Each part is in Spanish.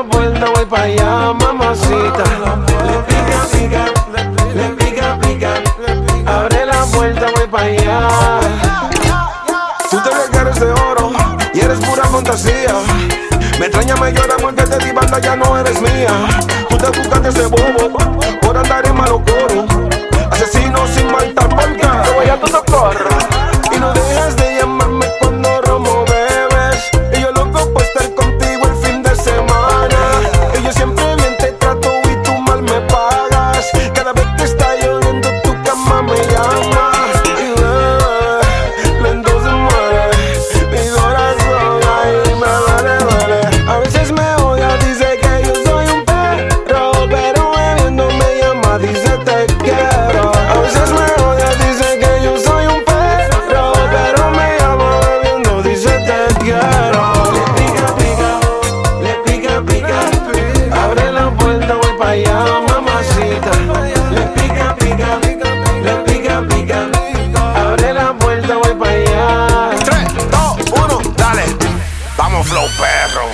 vuelta, voy pa' allá, mamacita. Le pica, pica, le pica, pica. Abre la puerta, voy pa' allá. Tú te ves que eres de oro y eres pura fantasía. Me extraña, me llora porque te di banda, ya no eres mía. Tú te buscaste ese bobo por andar en malo coro. Asesino sin malta, porque te voy a tu socorro. Y no dejas de llamarme cuando romo bebes. Y yo loco por estar contigo el fin de semana. Y yo siempre bien te trato y tú mal me pagas. Cada vez que está lloviendo tu cama me llama. Y lento se muere mi corazón, ay me duele. A veces me odia, dice que yo soy un perro, pero bebiendo me llama, dice te quiero. A veces me odia, dice que yo soy un perro, pero me llama bebiendo, dice te quiero. Le pica, pica, le pica, pica. Abre la puerta, voy pa' allá, mamacita. Le pica, pica, le pica, pica. Abre la puerta, voy pa' allá. 3, 2, 1, dale. Vamos, flow, perro.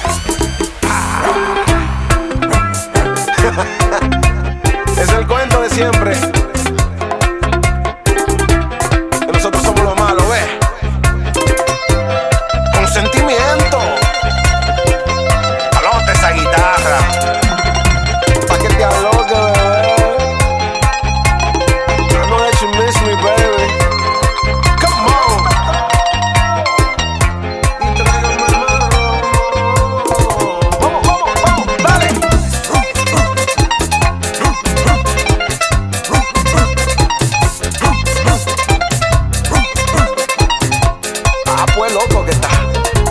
Es el cuento de siempre. Que nosotros somos los malos, ¿ves? Con sentimiento. Alote esa guitarra. Pa' que te aloque, bebé. I know that you miss me, baby. Come on. Y tráigame más. Vamos, vamos, vamos, dale. Ah, pues loco que está.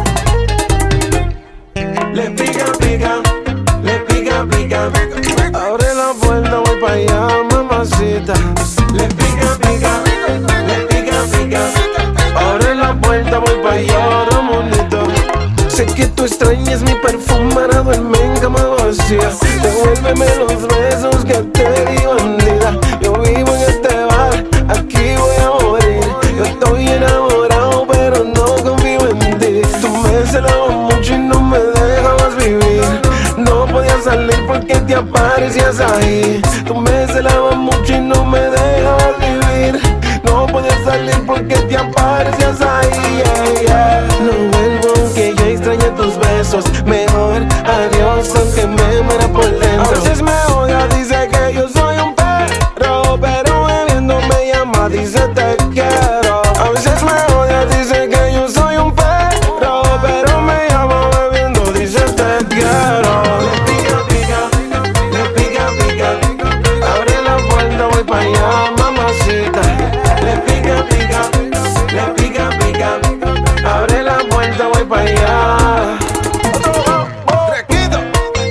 Le pica, pica, le pica, pica. Abre la puerta, voy pa' allá, mamacita. Le pica, pica, le pica, pica. Abre la puerta, voy pa' allá, Ramonito. Sé que tú extrañas mi perfume, ahora duerme en cama vacía. Devuélveme los besos que te di, bandida. Yo vivo en este bar, aquí voy a morir. Yo estoy enamorado, pero no confío en ti. Tú me celabas mucho y no me dejabas vivir. No podía salir porque te aparecías ahí. Tú me celabas mucho y no me dejabas vivir. No podía salir porque te aparecías ahí, yeah, yeah. No vuelvo aunque yo extrañe tus besos. Mejor adiós aunque me muera por dentro. A veces me odia, dice que yo soy un perro, pero bebiendo me llama, dice te quiero. A veces me odia, dice que yo soy un perro, pero me llama bebiendo, dice te quiero. Le pica, pica, le pica, pica. Abre la puerta, voy pa' allá, mamacita. Le pica, pica, le pica, pica. Abre la puerta, voy pa' allá. Requito.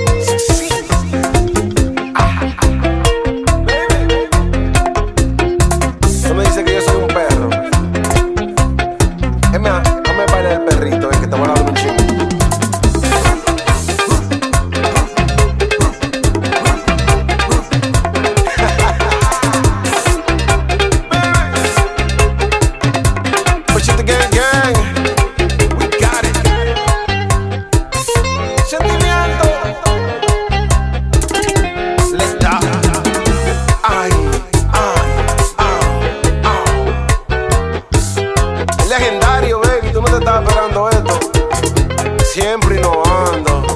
No me dice que yo soy un perro. Es más, no me bailes el perrito, es que te voy a dar un chingo. Push it gang, gang. We got it. Sentimiento. Let's go. Ay, ay, ay, ay. Legendario, baby, tú no te estabas esperando esto. Siempre innovando.